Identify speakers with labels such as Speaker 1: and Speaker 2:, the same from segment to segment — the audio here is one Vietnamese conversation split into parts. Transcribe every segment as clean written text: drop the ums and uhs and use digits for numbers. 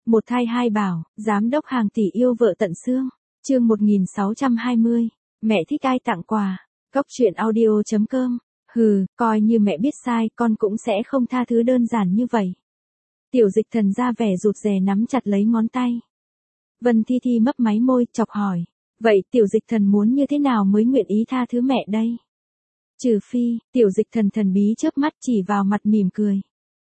Speaker 1: Một thai hai bảo, giám đốc hàng tỷ yêu vợ tận xương. Chương 1620. Mẹ thích ai tặng quà. Cóc truyện audio.com. Hừ, coi như mẹ biết sai, con cũng sẽ không tha thứ đơn giản như vậy. Tiểu Dịch Thần ra vẻ rụt rè nắm chặt lấy ngón tay. Vân Thi Thi mấp máy môi, chọc hỏi. Vậy Tiểu Dịch Thần muốn như thế nào mới nguyện ý tha thứ mẹ đây? Trừ phi, Tiểu Dịch Thần thần bí chớp mắt chỉ vào mặt mỉm cười.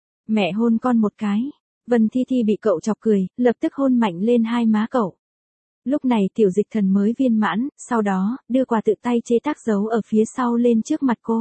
Speaker 1: Mẹ hôn con một cái. Vân Thi Thi bị cậu chọc cười, lập tức hôn mạnh lên hai má cậu. Lúc này Tiểu Dịch Thần mới viên mãn, sau đó, đưa quà tự tay chế tác dấu ở phía sau lên trước mặt cô.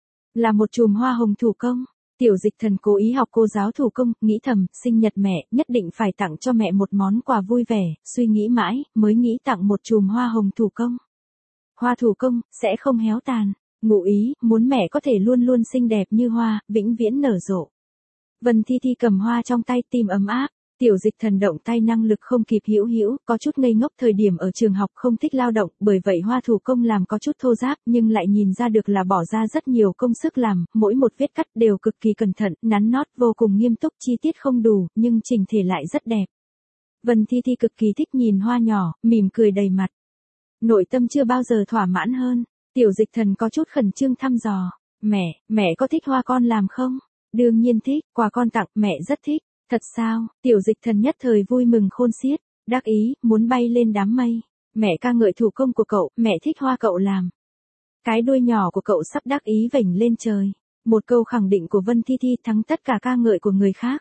Speaker 1: Là một chùm hoa hồng thủ công. Tiểu Dịch Thần cố ý học cô giáo thủ công, nghĩ thầm, sinh nhật mẹ, nhất định phải tặng cho mẹ một món quà vui vẻ, suy nghĩ mãi, mới nghĩ tặng một chùm hoa hồng thủ công. Hoa thủ công, sẽ không héo tàn. Ngụ ý, muốn mẹ có thể luôn luôn xinh đẹp như hoa, vĩnh viễn nở rộ. Vân Thi Thi cầm hoa trong tay, tim ấm áp. Tiểu Dịch Thần động tay năng lực không kịp hữu, có chút ngây ngốc, thời điểm ở trường học không thích lao động, bởi vậy hoa thủ công làm có chút thô ráp, nhưng lại nhìn ra được là bỏ ra rất nhiều công sức làm, mỗi một vết cắt đều cực kỳ cẩn thận, nắn nót, vô cùng nghiêm túc, chi tiết không đủ, nhưng chỉnh thể lại rất đẹp. Vân Thi Thi cực kỳ thích nhìn hoa nhỏ, mỉm cười đầy mặt. Nội tâm chưa bao giờ thỏa mãn hơn. Tiểu Dịch Thần có chút khẩn trương thăm dò. Mẹ có thích hoa con làm không? Đương nhiên thích, quà con tặng, mẹ rất thích. Thật sao? Tiểu Dịch Thần nhất thời vui mừng khôn xiết, đắc ý, muốn bay lên đám mây. Mẹ ca ngợi thủ công của cậu, mẹ thích hoa cậu làm. Cái đuôi nhỏ của cậu sắp đắc ý vểnh lên trời. Một câu khẳng định của Vân Thi Thi thắng tất cả ca ngợi của người khác.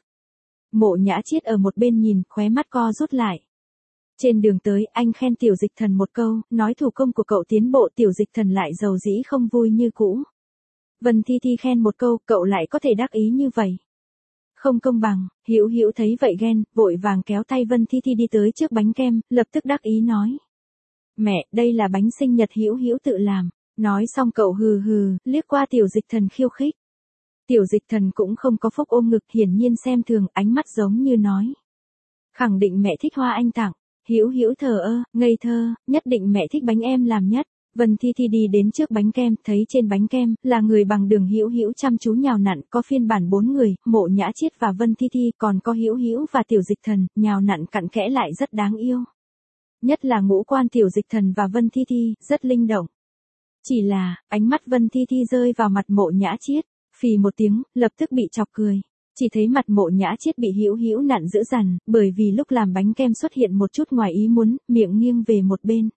Speaker 1: Mộ Nhã Chiết ở một bên nhìn, khóe mắt co rút lại. Trên đường tới, anh khen Tiểu Dịch Thần một câu, nói thủ công của cậu tiến bộ, Tiểu Dịch Thần lại giàu dĩ không vui như cũ. Vân Thi Thi khen một câu, cậu lại có thể đắc ý như vậy. Không công bằng. Hữu thấy vậy ghen, vội vàng kéo tay Vân Thi Thi đi tới trước bánh kem, lập tức đắc ý nói. Mẹ, đây là bánh sinh nhật Hữu tự làm. Nói xong cậu hừ, liếc qua Tiểu Dịch Thần khiêu khích. Tiểu Dịch Thần cũng không có phúc ôm ngực, hiển nhiên xem thường, ánh mắt giống như nói. Khẳng định mẹ thích hoa anh tặng. Hữu thờ ơ, ngây thơ, nhất định mẹ thích bánh em làm nhất. Vân Thi Thi đi đến trước bánh kem, thấy trên bánh kem là người bằng đường Hữu chăm chú nhào nặn, có phiên bản 4 người, Mộ Nhã Chiết và Vân Thi Thi, còn có Hữu và Tiểu Dịch Thần, nhào nặn cặn kẽ lại rất đáng yêu. Nhất là ngũ quan Tiểu Dịch Thần và Vân Thi Thi, rất linh động. Chỉ là, ánh mắt Vân Thi Thi rơi vào mặt Mộ Nhã Chiết, phì một tiếng, lập tức bị chọc cười. Chỉ thấy mặt Mộ Nhã Chiết bị Hữu nặn dữ dằn, bởi vì lúc làm bánh kem xuất hiện một chút ngoài ý muốn, miệng nghiêng về một bên.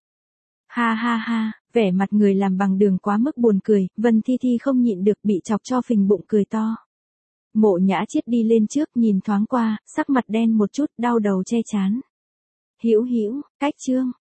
Speaker 1: Ha, vẻ mặt người làm bằng đường quá mức buồn cười, Vân Thi Thi không nhịn được bị chọc cho phình bụng cười to. Mộ Nhã Chiết đi lên trước, nhìn thoáng qua, sắc mặt đen một chút, đau đầu che chán. Hữu, cách chương.